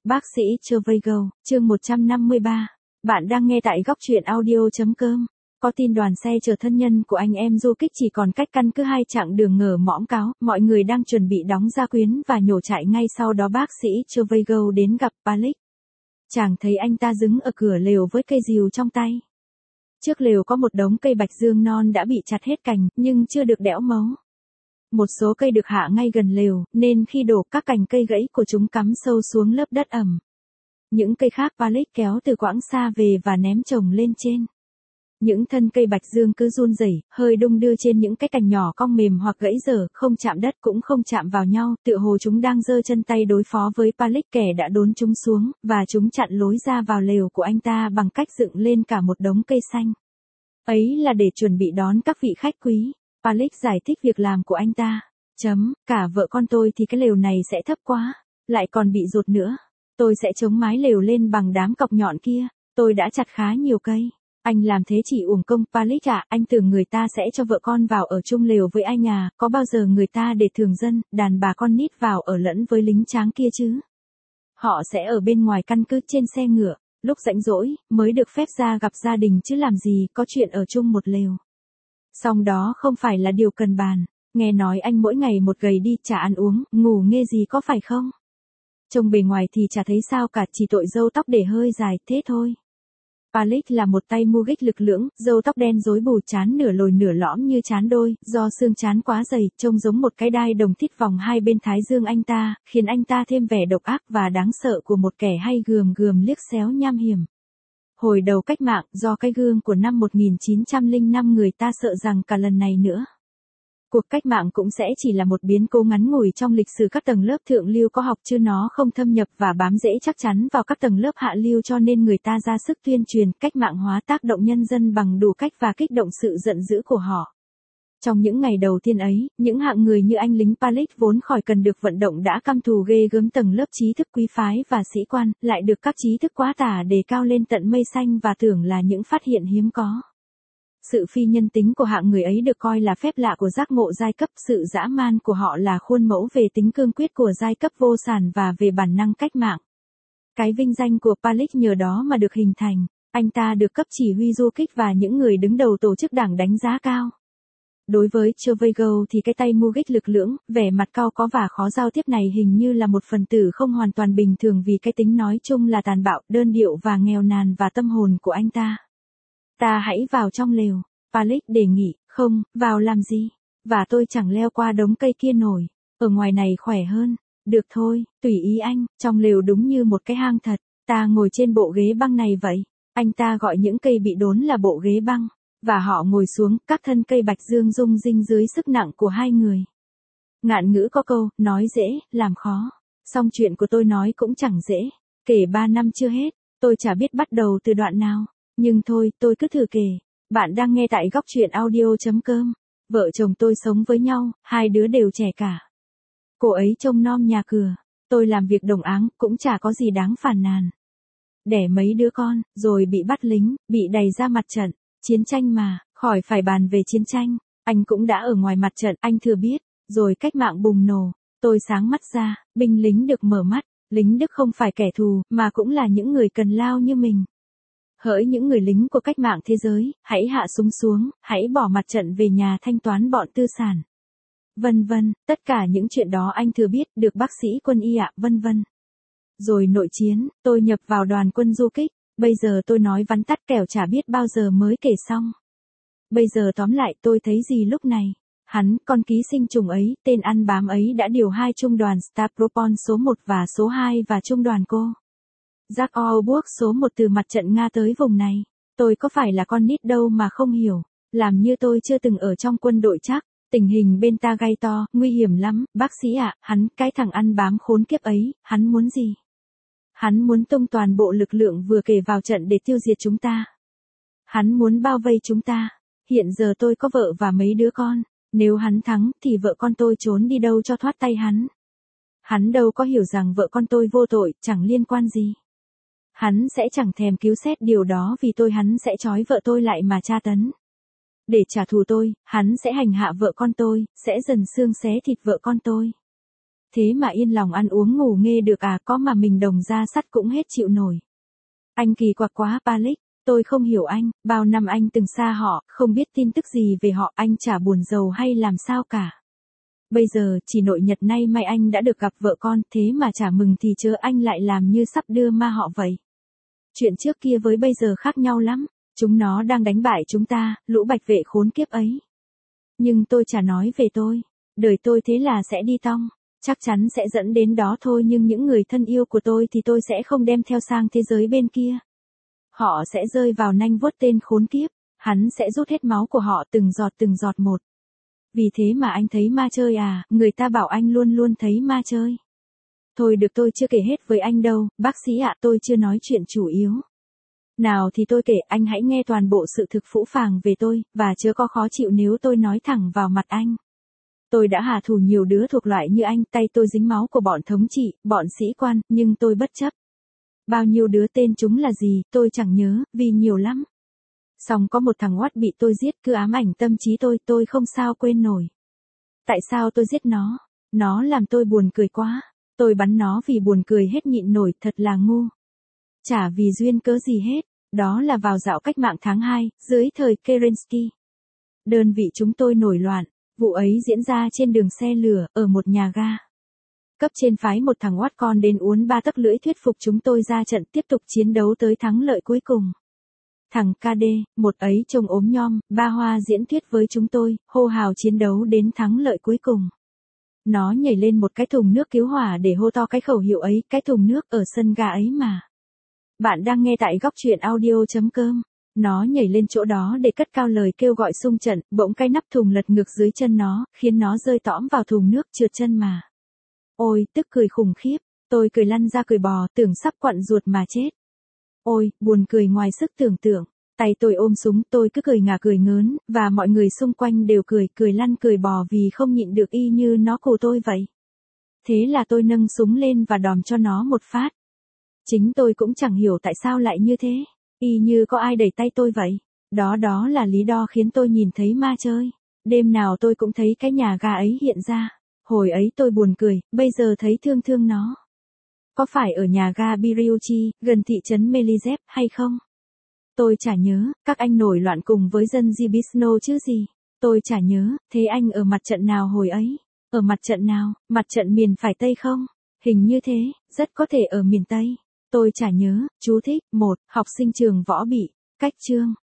Bác sĩ Trevigo, chương 153. Bạn đang nghe tại góc truyện audio.com. Có tin đoàn xe chở thân nhân của anh em du kích chỉ còn cách căn cứ 2 chặng đường ngờ mõm cáo, mọi người đang chuẩn bị đóng gia quyến và nhổ trại. Ngay sau đó bác sĩ Trevigo đến gặp Palik. Chàng thấy anh ta đứng ở cửa lều với cây rìu trong tay. Trước lều có một đống cây bạch dương non đã bị chặt hết cành, nhưng chưa được đẽo mấu. Một số cây được hạ ngay gần lều, nên khi đổ các cành cây gãy của chúng cắm sâu xuống lớp đất ẩm. Những cây khác Palik kéo từ quãng xa về và ném chồng lên trên. Những thân cây bạch dương cứ run rẩy, hơi đung đưa trên những cái cành nhỏ cong mềm hoặc gãy dở, không chạm đất cũng không chạm vào nhau, tựa hồ chúng đang giơ chân tay đối phó với Palik, kẻ đã đốn chúng xuống, và chúng chặn lối ra vào lều của anh ta bằng cách dựng lên cả một đống cây xanh. Ấy là để chuẩn bị đón các vị khách quý. Palik giải thích việc làm của anh ta. Cả vợ con tôi thì cái lều này sẽ thấp quá, lại còn bị rột nữa. Tôi sẽ chống mái lều lên bằng đám cọc nhọn kia, tôi đã chặt khá nhiều cây. Anh làm thế chỉ uổng công. Palik à, anh tưởng người ta sẽ cho vợ con vào ở chung lều với anh à, có bao giờ người ta để thường dân, đàn bà con nít vào ở lẫn với lính tráng kia chứ? Họ sẽ ở bên ngoài căn cứ trên xe ngựa, lúc rảnh rỗi, mới được phép ra gặp gia đình chứ làm gì có chuyện ở chung một lều. Song đó không phải là điều cần bàn, nghe nói anh mỗi ngày một gầy đi, chả ăn uống, ngủ nghê gì có phải không? Trông bề ngoài thì chả thấy sao cả, chỉ tội râu tóc để hơi dài, thế thôi. Palik là một tay mugik lực lưỡng, râu tóc đen rối bù, trán nửa lồi nửa lõm như trán đôi, do xương trán quá dày, trông giống một cái đai đồng thít vòng hai bên thái dương anh ta, khiến anh ta thêm vẻ độc ác và đáng sợ của một kẻ hay gườm gườm liếc xéo nham hiểm. Hồi đầu cách mạng, do cái gương của năm 1905 người ta sợ rằng cả lần này nữa. Cuộc cách mạng cũng sẽ chỉ là một biến cố ngắn ngủi trong lịch sử các tầng lớp thượng lưu có học chứ nó không thâm nhập và bám rễ chắc chắn vào các tầng lớp hạ lưu, cho nên người ta ra sức tuyên truyền cách mạng hóa tác động nhân dân bằng đủ cách và kích động sự giận dữ của họ. Trong những ngày đầu tiên ấy, những hạng người như anh lính Palik vốn khỏi cần được vận động đã căm thù ghê gớm tầng lớp trí thức quý phái và sĩ quan, lại được các trí thức quá tả đề cao lên tận mây xanh và tưởng là những phát hiện hiếm có. Sự phi nhân tính của hạng người ấy được coi là phép lạ của giác ngộ giai cấp, sự dã man của họ là khuôn mẫu về tính cương quyết của giai cấp vô sản và về bản năng cách mạng. Cái vinh danh của Palik nhờ đó mà được hình thành, anh ta được cấp chỉ huy du kích và những người đứng đầu tổ chức đảng đánh giá cao. Đối với Trevigo thì cái tay mugik lực lưỡng, vẻ mặt cau có và khó giao tiếp này hình như là một phần tử không hoàn toàn bình thường, vì cái tính nói chung là tàn bạo, đơn điệu và nghèo nàn và tâm hồn của anh ta. Ta hãy vào trong lều, Palik đề nghị. Không, vào làm gì? Và tôi chẳng leo qua đống cây kia nổi, ở ngoài này khỏe hơn. Được thôi, tùy ý anh, trong lều đúng như một cái hang thật, ta ngồi trên bộ ghế băng này vậy. Anh ta gọi những cây bị đốn là bộ ghế băng. Và họ ngồi xuống, các thân cây bạch dương rung rinh dưới sức nặng của hai người. Ngạn ngữ có câu, nói dễ, làm khó. Song chuyện của tôi nói cũng chẳng dễ. Kể 3 năm chưa hết, tôi chả biết bắt đầu từ đoạn nào. Nhưng thôi, tôi cứ thử kể. Bạn đang nghe tại góc truyện audio.com. Vợ chồng tôi sống với nhau, 2 đứa đều trẻ cả. Cô ấy trông nom nhà cửa. Tôi làm việc đồng áng, cũng chả có gì đáng phàn nàn. Đẻ mấy đứa con, rồi bị bắt lính, bị đày ra mặt trận. Chiến tranh mà, khỏi phải bàn về chiến tranh. Anh cũng đã ở ngoài mặt trận, anh thừa biết. Rồi cách mạng bùng nổ. Tôi sáng mắt ra, binh lính Đức mở mắt. Lính Đức không phải kẻ thù, mà cũng là những người cần lao như mình. Hỡi những người lính của cách mạng thế giới, hãy hạ súng xuống, hãy bỏ mặt trận về nhà thanh toán bọn tư sản. Vân vân, tất cả những chuyện đó anh thừa biết, được bác sĩ quân y ạ, vân vân. Rồi nội chiến, tôi nhập vào đoàn quân du kích. Bây giờ tôi nói vắn tắt kẻo chả biết bao giờ mới kể xong. Bây giờ tóm lại tôi thấy gì lúc này. Hắn, con ký sinh trùng ấy, tên ăn bám ấy đã điều 2 trung đoàn Stavropol số 1 và số 2 và trung đoàn cô Zakharburg số 1 từ mặt trận Nga tới vùng này. Tôi có phải là con nít đâu mà không hiểu. Làm như tôi chưa từng ở trong quân đội chắc. Tình hình bên ta gay to, nguy hiểm lắm, bác sĩ ạ, hắn, cái thằng ăn bám khốn kiếp ấy, hắn muốn gì? Hắn muốn tung toàn bộ lực lượng vừa kể vào trận để tiêu diệt chúng ta. Hắn muốn bao vây chúng ta. Hiện giờ tôi có vợ và mấy đứa con. Nếu hắn thắng thì vợ con tôi trốn đi đâu cho thoát tay hắn. Hắn đâu có hiểu rằng vợ con tôi vô tội, chẳng liên quan gì. Hắn sẽ chẳng thèm cứu xét điều đó vì hắn sẽ trói vợ tôi lại mà tra tấn. Để trả thù tôi, hắn sẽ hành hạ vợ con tôi, sẽ dần xương xé thịt vợ con tôi. thế mà yên lòng ăn uống ngủ nghê được à, có mà mình đồng ra sắt cũng hết chịu nổi. Anh kỳ quặc quá Palik, tôi không hiểu anh, bao năm anh từng xa họ, không biết tin tức gì về họ, anh chả buồn giàu hay làm sao cả. Bây giờ, chỉ nội nhật nay mai anh đã được gặp vợ con, thế mà chả mừng thì chớ anh lại làm như sắp đưa ma họ vậy. Chuyện trước kia với bây giờ khác nhau lắm, chúng nó đang đánh bại chúng ta, lũ bạch vệ khốn kiếp ấy. Nhưng tôi chả nói về tôi, đời tôi thế là sẽ đi tong, chắc chắn sẽ dẫn đến đó thôi, nhưng những người thân yêu của tôi thì tôi sẽ không đem theo sang thế giới bên kia. Họ sẽ rơi vào nanh vuốt tên khốn kiếp, hắn sẽ rút hết máu của họ từng giọt một. Vì thế mà anh thấy ma chơi à, người ta bảo anh luôn luôn thấy ma chơi. Thôi được, tôi chưa kể hết với anh đâu, bác sĩ ạ, tôi chưa nói chuyện chủ yếu. Nào thì tôi kể, anh hãy nghe toàn bộ sự thực phũ phàng về tôi, và chớ có khó chịu nếu tôi nói thẳng vào mặt anh. Tôi đã hà thù nhiều đứa thuộc loại như anh, tay tôi dính máu của bọn thống trị, bọn sĩ quan, nhưng tôi bất chấp. Bao nhiêu đứa tên chúng là gì, tôi chẳng nhớ, vì nhiều lắm. Xong có một thằng oắt bị tôi giết, cứ ám ảnh tâm trí tôi không sao quên nổi. Tại sao tôi giết nó? Nó làm tôi buồn cười quá. Tôi bắn nó vì buồn cười hết nhịn nổi, thật là ngu. Chả vì duyên cớ gì hết, đó là vào dạo cách mạng tháng 2, dưới thời Kerensky. Đơn vị chúng tôi nổi loạn, vụ ấy diễn ra trên đường xe lửa, ở một nhà ga. Cấp trên phái một thằng oát con đến uốn ba tấc lưỡi thuyết phục chúng tôi ra trận tiếp tục chiến đấu tới thắng lợi cuối cùng. Thằng KD, một ấy trông ốm nhom, ba hoa diễn thuyết với chúng tôi, hô hào chiến đấu đến thắng lợi cuối cùng. Nó nhảy lên một cái thùng nước cứu hỏa để hô to cái khẩu hiệu ấy, cái thùng nước ở sân ga ấy mà. Bạn đang nghe tại góc truyện audio.com. Nó nhảy lên chỗ đó để cất cao lời kêu gọi xung trận, bỗng cái nắp thùng lật ngược dưới chân nó, khiến nó rơi tõm vào thùng nước, trượt chân mà. Ôi, tức cười khủng khiếp, tôi cười lăn ra cười bò, tưởng sắp quặn ruột mà chết. Ôi, buồn cười ngoài sức tưởng tượng. Tay tôi ôm súng, tôi cứ cười ngả cười ngớn, và mọi người xung quanh đều cười lăn cười bò vì không nhịn được, y như nó cù tôi vậy. Thế là tôi nâng súng lên và đòm cho nó một phát. Chính tôi cũng chẳng hiểu tại sao lại như thế, y như có ai đẩy tay tôi vậy. Đó là lý do khiến tôi nhìn thấy ma chơi. Đêm nào tôi cũng thấy cái nhà ga ấy hiện ra. Hồi ấy tôi buồn cười, bây giờ thấy thương nó. Có phải ở nhà ga Biriuchi, gần thị trấn Melizev hay không? Tôi chả nhớ, các anh nổi loạn cùng với dân Gibisno chứ gì. Tôi chả nhớ, thế anh ở mặt trận nào hồi ấy? Ở mặt trận nào, mặt trận miền phải Tây không? Hình như thế, rất có thể ở miền Tây. Tôi chả nhớ. Chú thích, 1. Học sinh trường võ bị cách chương.